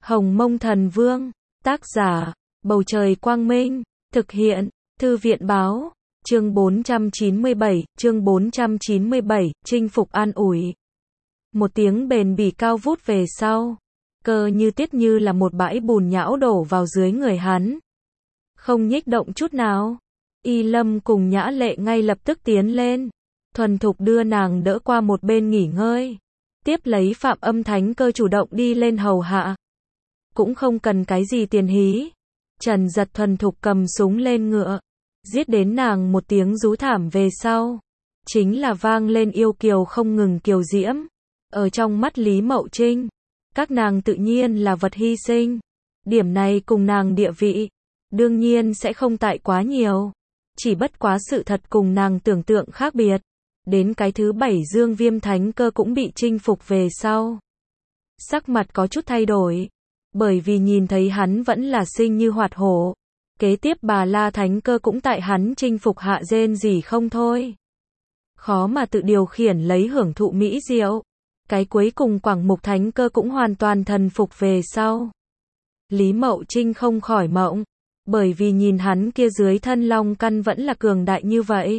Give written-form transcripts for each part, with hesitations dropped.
Hồng Mông Thần Vương, tác giả, Bầu Trời Quang Minh, thực hiện, Thư viện Báo, chương 497, chinh phục an ủi. Một tiếng bền bỉ cao vút về sau, cơ như tiết như là một bãi bùn nhão đổ vào dưới người hắn. Không nhích động chút nào. Y Lâm cùng Nhã Lệ ngay lập tức tiến lên, thuần thục đưa nàng đỡ qua một bên nghỉ ngơi. Tiếp lấy Phạm Âm Thánh Cơ chủ động đi lên hầu hạ. Cũng không cần cái gì tiền hí. Trần Giật thuần thục cầm súng lên ngựa, giết đến nàng một tiếng rú thảm về sau. Chính là vang lên yêu kiều không ngừng kiều diễm. Ở trong mắt Lý Mậu Trinh, các nàng tự nhiên là vật hy sinh. Điểm này cùng nàng địa vị, đương nhiên sẽ không tại quá nhiều. Chỉ bất quá sự thật cùng nàng tưởng tượng khác biệt. Đến cái thứ 7 Dương Viêm Thánh Cơ cũng bị chinh phục về sau. Sắc mặt có chút thay đổi. Bởi vì nhìn thấy hắn vẫn là sinh như hoạt hổ. Kế tiếp Bà La Thánh Cơ cũng tại hắn chinh phục hạ rên gì không thôi. Khó mà tự điều khiển lấy hưởng thụ mỹ diệu. Cái cuối cùng Quảng Mục Thánh Cơ cũng hoàn toàn thần phục về sau. Lý Mậu Trinh không khỏi mộng. Bởi vì nhìn hắn kia dưới thân long căn vẫn là cường đại như vậy.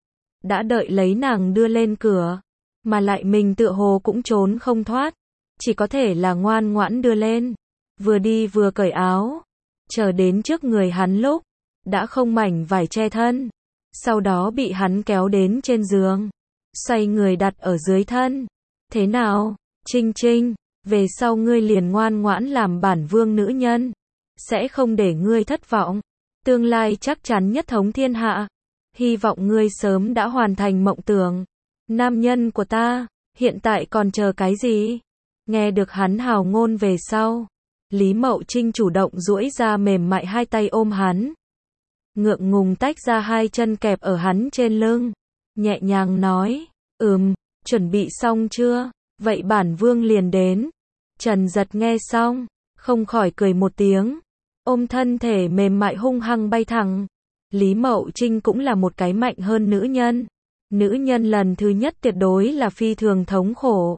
Đã đợi lấy nàng đưa lên cửa. Mà lại mình tựa hồ cũng trốn không thoát. Chỉ có thể là ngoan ngoãn đưa lên. Vừa đi vừa cởi áo. Chờ đến trước người hắn lúc. Đã không mảnh vải che thân. Sau đó bị hắn kéo đến trên giường. Xoay người đặt ở dưới thân. Thế nào, Trinh Trinh, về sau ngươi liền ngoan ngoãn làm bản vương nữ nhân. Sẽ không để ngươi thất vọng. Tương lai chắc chắn nhất thống thiên hạ. Hy vọng ngươi sớm đã hoàn thành mộng tưởng. Nam nhân của ta, hiện tại còn chờ cái gì? Nghe được hắn hào ngôn về sau. Lý Mậu Trinh chủ động duỗi ra mềm mại hai tay ôm hắn. Ngượng ngùng tách ra hai chân kẹp ở hắn trên lưng. Nhẹ nhàng nói, chuẩn bị xong chưa? Vậy bản vương liền đến. Trần Giật nghe xong, không khỏi cười một tiếng. Ôm thân thể mềm mại hung hăng bay thẳng. Lý Mậu Trinh cũng là một cái mạnh hơn nữ nhân. Nữ nhân lần thứ nhất tuyệt đối là phi thường thống khổ.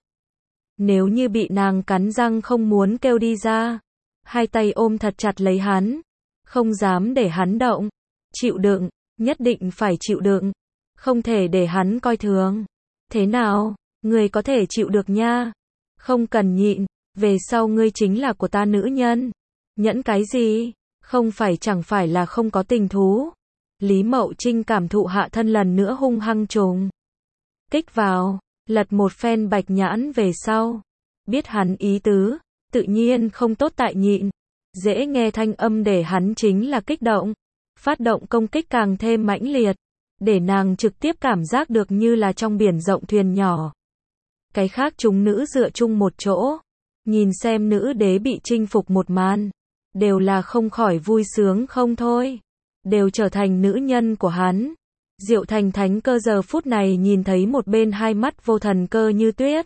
Nếu như bị nàng cắn răng không muốn kêu đi ra. Hai tay ôm thật chặt lấy hắn. Không dám để hắn động. Chịu đựng, nhất định phải chịu đựng. Không thể để hắn coi thường. Thế nào, ngươi có thể chịu được nha. Không cần nhịn, về sau ngươi chính là của ta nữ nhân. Nhẫn cái gì? Không phải chẳng phải là không có tình thú. Lý Mậu Trinh cảm thụ hạ thân lần nữa hung hăng trùng. Kích vào, lật một phen bạch nhãn về sau. Biết hắn ý tứ, tự nhiên không tốt tại nhịn. Dễ nghe thanh âm để hắn chính là kích động. Phát động công kích càng thêm mãnh liệt. Để nàng trực tiếp cảm giác được như là trong biển rộng thuyền nhỏ. Cái khác chúng nữ dựa chung một chỗ. Nhìn xem nữ đế bị chinh phục một màn. Đều là không khỏi vui sướng không thôi. Đều trở thành nữ nhân của hắn. Diệu Thành Thánh Cơ giờ phút này nhìn thấy một bên hai mắt vô thần Cơ Như Tuyết.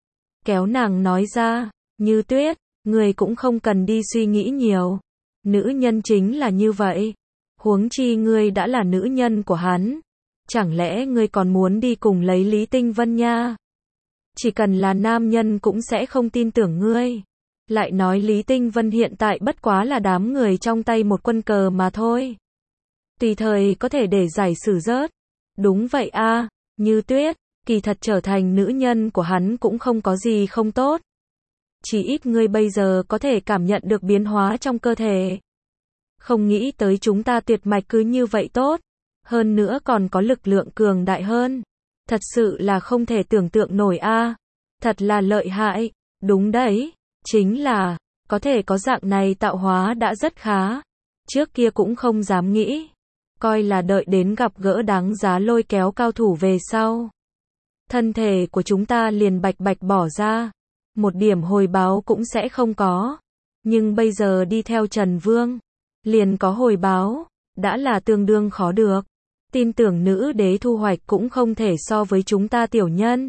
Kéo nàng nói ra, Như Tuyết, người cũng không cần đi suy nghĩ nhiều. Nữ nhân chính là như vậy. Huống chi ngươi đã là nữ nhân của hắn. Chẳng lẽ ngươi còn muốn đi cùng lấy Lý Tinh Vân nha? Chỉ cần là nam nhân cũng sẽ không tin tưởng ngươi. Lại nói Lý Tinh Vân hiện tại bất quá là đám người trong tay một quân cờ mà thôi. Tùy thời có thể để giải xử rớt. Đúng vậy a, Như Tuyết, kỳ thật trở thành nữ nhân của hắn cũng không có gì không tốt. Chỉ ít ngươi bây giờ có thể cảm nhận được biến hóa trong cơ thể. Không nghĩ tới chúng ta tuyệt mạch cứ như vậy tốt. Hơn nữa còn có lực lượng cường đại hơn. Thật sự là không thể tưởng tượng nổi a. Thật là lợi hại. Đúng đấy, chính là, có thể có dạng này tạo hóa đã rất khá. Trước kia cũng không dám nghĩ. Coi là đợi đến gặp gỡ đáng giá lôi kéo cao thủ về sau. Thân thể của chúng ta liền bạch bạch bỏ ra. Một điểm hồi báo cũng sẽ không có. Nhưng bây giờ đi theo Trần Vương. Liền có hồi báo. Đã là tương đương khó được. Tin tưởng nữ đế thu hoạch cũng không thể so với chúng ta tiểu nhân.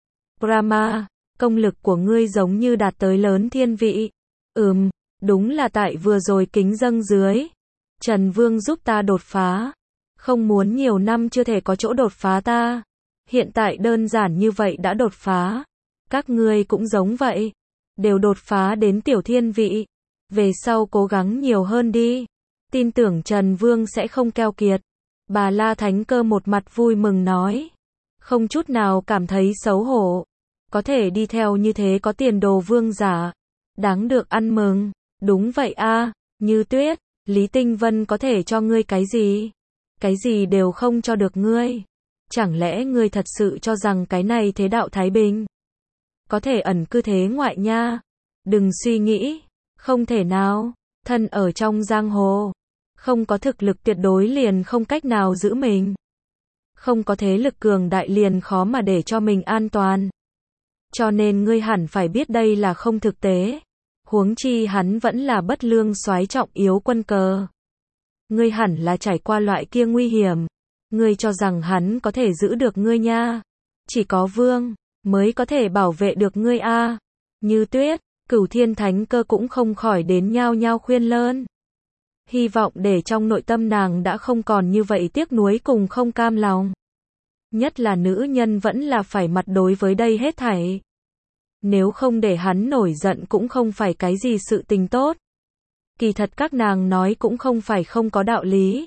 Brahma, công lực của ngươi giống như đạt tới lớn thiên vị. Đúng là tại vừa rồi kính dâng dưới. Trần Vương giúp ta đột phá. Không muốn nhiều năm chưa thể có chỗ đột phá ta. Hiện tại đơn giản như vậy đã đột phá. Các ngươi cũng giống vậy. Đều đột phá đến tiểu thiên vị. về sau cố gắng nhiều hơn đi. Tin tưởng Trần Vương sẽ không keo kiệt. Bà La Thánh Cơ một mặt vui mừng nói. Không chút nào cảm thấy xấu hổ. Có thể đi theo như thế có tiền đồ vương giả. Đáng được ăn mừng. Đúng vậy a, Như Tuyết, Lý Tinh Vân có thể cho ngươi cái gì? Cái gì đều không cho được ngươi. Chẳng lẽ ngươi thật sự cho rằng cái này thế đạo Thái Bình? Có thể ẩn cư thế ngoại nha. Đừng suy nghĩ. Không thể nào. Thân ở trong giang hồ. Không có thực lực tuyệt đối liền không cách nào giữ mình. Không có thế lực cường đại liền khó mà để cho mình an toàn. Cho nên ngươi hẳn phải biết đây là không thực tế. Huống chi hắn vẫn là bất lương soái trọng yếu quân cờ. Ngươi hẳn là trải qua loại kia nguy hiểm. Ngươi cho rằng hắn có thể giữ được ngươi nha. Chỉ có Vương mới có thể bảo vệ được ngươi a. Như Tuyết, Cửu Thiên Thánh Cơ cũng không khỏi đến nhao nhao khuyên lơn. Hy vọng để trong nội tâm nàng đã không còn như vậy tiếc nuối cùng không cam lòng. Nhất là nữ nhân vẫn là phải mặt đối với đây hết thảy. Nếu không để hắn nổi giận cũng không phải cái gì sự tình tốt. Kỳ thật các nàng nói cũng không phải không có đạo lý.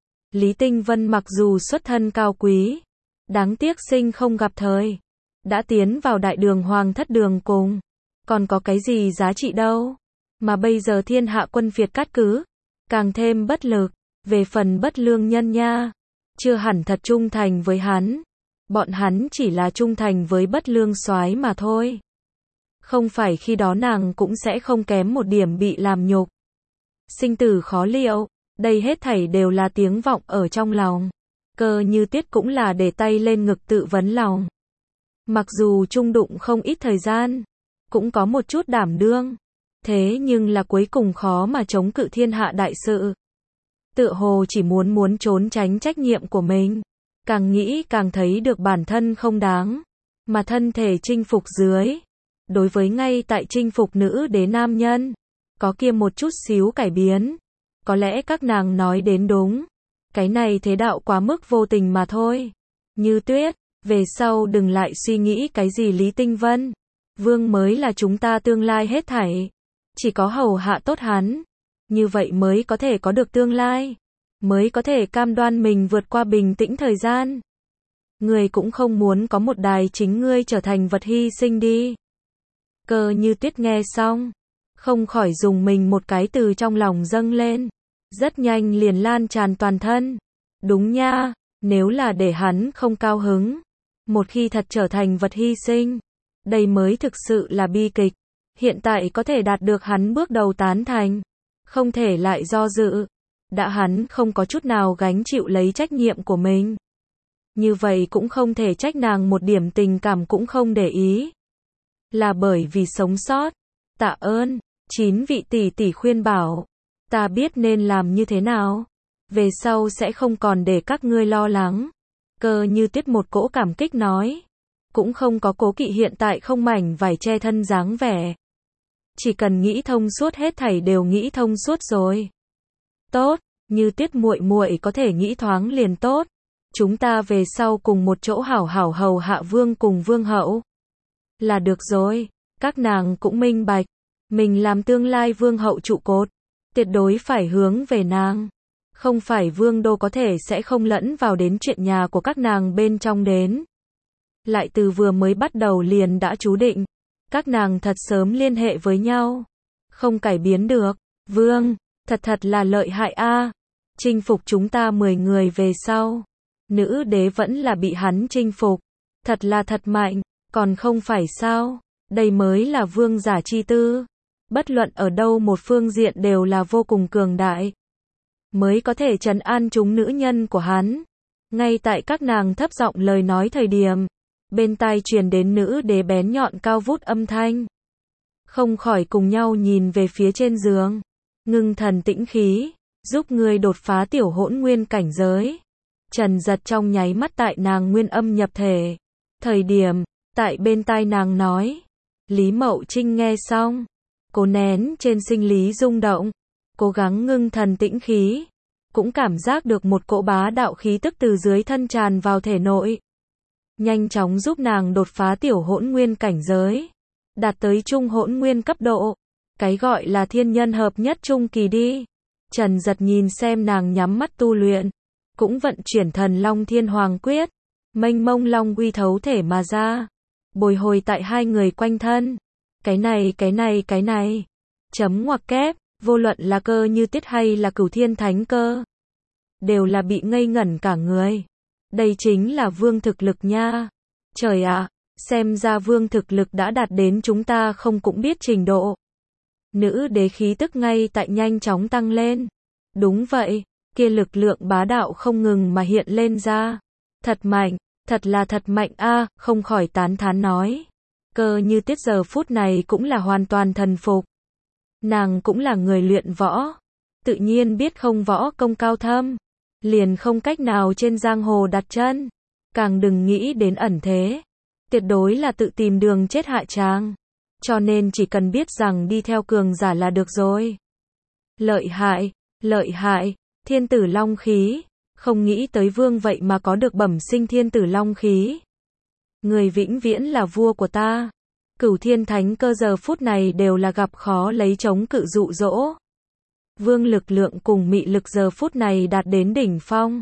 Lý Tinh Vân mặc dù xuất thân cao quý, đáng tiếc sinh không gặp thời. Đã tiến vào đại đường hoàng thất đường cùng. Còn có cái gì giá trị đâu. Mà bây giờ thiên hạ quân Việt cát cứ. Càng thêm bất lực. Về phần bất lương nhân nha. Chưa hẳn thật trung thành với hắn. Bọn hắn chỉ là trung thành với bất lương soái mà thôi. Không phải khi đó nàng cũng sẽ không kém một điểm bị làm nhục. Sinh tử khó liệu. Đây hết thảy đều là tiếng vọng ở trong lòng. Cơ Như Tuyết cũng là để tay lên ngực tự vấn lòng. Mặc dù chung đụng không ít thời gian. Cũng có một chút đảm đương. Thế nhưng là cuối cùng khó mà chống cự thiên hạ đại sự. Tựa hồ chỉ muốn trốn tránh trách nhiệm của mình. Càng nghĩ càng thấy được bản thân không đáng. Mà thân thể chinh phục dưới. Đối với ngay tại chinh phục nữ đế nam nhân. Có kia một chút xíu cải biến. Có lẽ các nàng nói đến đúng. Cái này thế đạo quá mức vô tình mà thôi. Như Tuyết, về sau đừng lại suy nghĩ cái gì Lý Tinh Vân. Vương mới là chúng ta tương lai hết thảy. Chỉ có hầu hạ tốt hắn. Như vậy mới có thể có được tương lai. Mới có thể cam đoan mình vượt qua bình tĩnh thời gian. Người cũng không muốn có một đài chính ngươi trở thành vật hy sinh đi. Cơ Như Tuyết nghe xong. Không khỏi dùng mình một cái từ trong lòng dâng lên. Rất nhanh liền lan tràn toàn thân. Đúng nha, nếu là để hắn không cao hứng. Một khi thật trở thành vật hy sinh. Đây mới thực sự là bi kịch. Hiện tại có thể đạt được hắn bước đầu tán thành. Không thể lại do dự. Đã hắn không có chút nào gánh chịu lấy trách nhiệm của mình. Như vậy cũng không thể trách nàng một điểm tình cảm cũng không để ý. Là bởi vì sống sót. Tạ ơn. 9 vị tỷ tỷ khuyên bảo. Ta biết nên làm như thế nào. Về sau sẽ không còn để các ngươi lo lắng. Cơ Như Tuyết một cỗ cảm kích nói. Cũng không có cố kỵ hiện tại không mảnh vải che thân dáng vẻ. Chỉ cần nghĩ thông suốt hết thảy đều nghĩ thông suốt rồi. Tốt, Như Tuyết muội muội có thể nghĩ thoáng liền tốt. Chúng ta về sau cùng một chỗ hảo hảo hầu hạ vương cùng vương hậu. Là được rồi, các nàng cũng minh bạch. Mình làm tương lai vương hậu trụ cột. Tuyệt đối phải hướng về nàng. Không phải vương đô có thể sẽ không lẫn vào đến chuyện nhà của các nàng bên trong đến. Lại từ vừa mới bắt đầu liền đã chú định. Các nàng thật sớm liên hệ với nhau. Không cải biến được. Vương, thật là lợi hại a. Chinh phục chúng ta 10 người về sau. Nữ đế vẫn là bị hắn chinh phục. Thật là thật mạnh. Còn không phải sao. Đây mới là vương giả chi tư. Bất luận ở đâu một phương diện đều là vô cùng cường đại. Mới có thể trấn an chúng nữ nhân của hắn. Ngay tại các nàng thấp giọng lời nói thời điểm. Bên tai truyền đến nữ đế bén nhọn cao vút âm thanh. Không khỏi cùng nhau nhìn về phía trên giường. Ngưng thần tĩnh khí. Giúp ngươi đột phá tiểu hỗn nguyên cảnh giới. Trần giật trong nháy mắt tại nàng nguyên âm nhập thể. Thời điểm, tại bên tai nàng nói. Lý Mậu Trinh nghe xong. Cố nén trên sinh lý rung động. Cố gắng ngưng thần tĩnh khí. Cũng cảm giác được một cỗ bá đạo khí tức từ dưới thân tràn vào thể nội. Nhanh chóng giúp nàng đột phá tiểu hỗn nguyên cảnh giới. Đạt tới trung hỗn nguyên cấp độ. Cái gọi là thiên nhân hợp nhất trung kỳ đi. Trần Giật nhìn xem nàng nhắm mắt tu luyện, cũng vận chuyển thần Long Thiên Hoàng Quyết, mênh mông long uy thấu thể mà ra, bồi hồi tại hai người quanh thân. Cái này. Chấm ngoặc kép, vô luận là Cơ Như Tiết hay là Cửu Thiên Thánh Cơ, đều là bị ngây ngẩn cả người. Đây chính là vương thực lực nha. Trời ạ, xem ra vương thực lực đã đạt đến chúng ta không cũng biết trình độ. Nữ đế khí tức ngay tại nhanh chóng tăng lên. Đúng vậy, kia lực lượng bá đạo không ngừng mà hiện lên ra. Thật mạnh, thật mạnh a, không khỏi tán thán nói. Cơ Như Tiết giờ phút này cũng là hoàn toàn thần phục. Nàng cũng là người luyện võ, tự nhiên biết không võ công cao thâm, liền không cách nào trên giang hồ đặt chân, càng đừng nghĩ đến ẩn thế, tuyệt đối là tự tìm đường chết hạ tràng, cho nên chỉ cần biết rằng đi theo cường giả là được rồi. Lợi hại, thiên tử long khí, không nghĩ tới vương vậy mà có được bẩm sinh thiên tử long khí. Người vĩnh viễn là vua của ta. Cửu Thiên Thánh Cơ giờ phút này đều là gặp khó lấy chống cự dụ dỗ. Vương lực lượng cùng mị lực giờ phút này đạt đến đỉnh phong.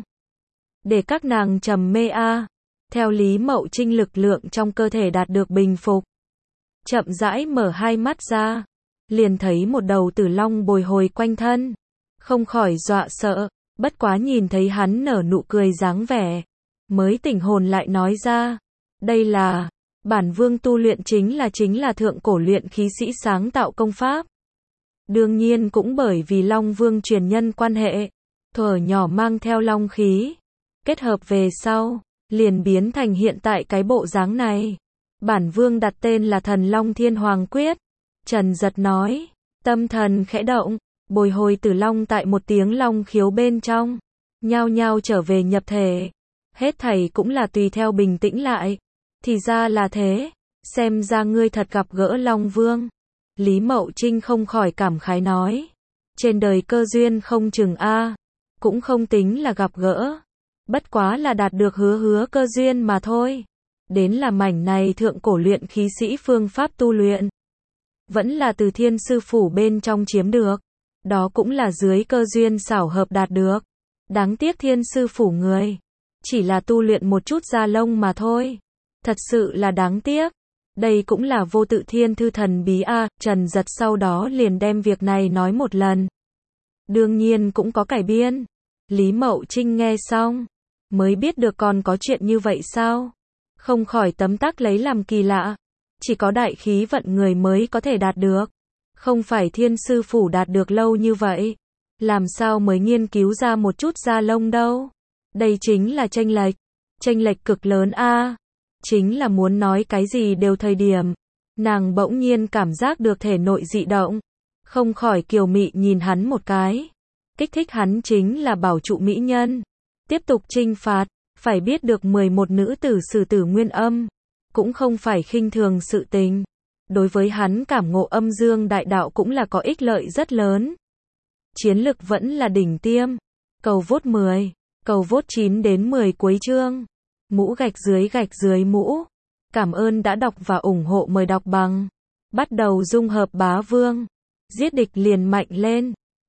Để các nàng trầm mê a. Theo Lý Mậu Trinh lực lượng trong cơ thể đạt được bình phục. Chậm rãi mở hai mắt ra, liền thấy một đầu tử long bồi hồi quanh thân. Không khỏi dọa sợ, bất quá nhìn thấy hắn nở nụ cười dáng vẻ, mới tỉnh hồn lại nói ra. Đây là, bản vương tu luyện chính là thượng cổ luyện khí sĩ sáng tạo công pháp. Đương nhiên cũng bởi vì Long Vương truyền nhân quan hệ, thuở nhỏ mang theo long khí, kết hợp về sau, liền biến thành hiện tại cái bộ dáng này. Bản vương đặt tên là Thần Long Thiên Hoàng Quyết. Trần Giật nói, tâm thần khẽ động, bồi hồi tử long tại một tiếng long khiếu bên trong, nhao nhao trở về nhập thể. Hết thảy cũng là tùy theo bình tĩnh lại. Thì ra là thế, xem ra ngươi thật gặp gỡ Long Vương. Lý Mậu Trinh không khỏi cảm khái nói, trên đời cơ duyên không chừng a, cũng không tính là gặp gỡ, bất quá là đạt được hứa cơ duyên mà thôi. Đến là mảnh này thượng cổ luyện khí sĩ phương pháp tu luyện, vẫn là từ Thiên sư phủ bên trong chiếm được, đó cũng là dưới cơ duyên xảo hợp đạt được. Đáng tiếc Thiên sư phủ người chỉ là tu luyện một chút da lông mà thôi. Thật sự là đáng tiếc. Đây cũng là vô tự thiên thư thần bí a. Trần Giật sau đó liền đem việc này nói một lần. Đương nhiên cũng có cải biên. Lý Mậu Trinh nghe xong, mới biết được còn có chuyện như vậy sao? Không khỏi tấm tắc lấy làm kỳ lạ. Chỉ có đại khí vận người mới có thể đạt được. Không phải Thiên sư phủ đạt được lâu như vậy. Làm sao mới nghiên cứu ra một chút da lông đâu? Đây chính là chênh lệch cực lớn a. Chính là muốn nói cái gì đều thời điểm, nàng bỗng nhiên cảm giác được thể nội dị động, không khỏi kiều mị nhìn hắn một cái. Kích thích hắn chính là bảo trụ mỹ nhân, tiếp tục chinh phạt, phải biết được 11 nữ tử xử tử nguyên âm, cũng không phải khinh thường sự tình. Đối với hắn cảm ngộ âm dương đại đạo cũng là có ích lợi rất lớn. Chiến lực vẫn là đỉnh tiêm. Cầu vote 10, cầu vote 9 đến 10 cuối chương. Mũ gạch dưới mũ. Cảm ơn đã đọc và ủng hộ, mời đọc bằng. Bắt đầu dung hợp bá vương. Giết địch liền mạnh lên.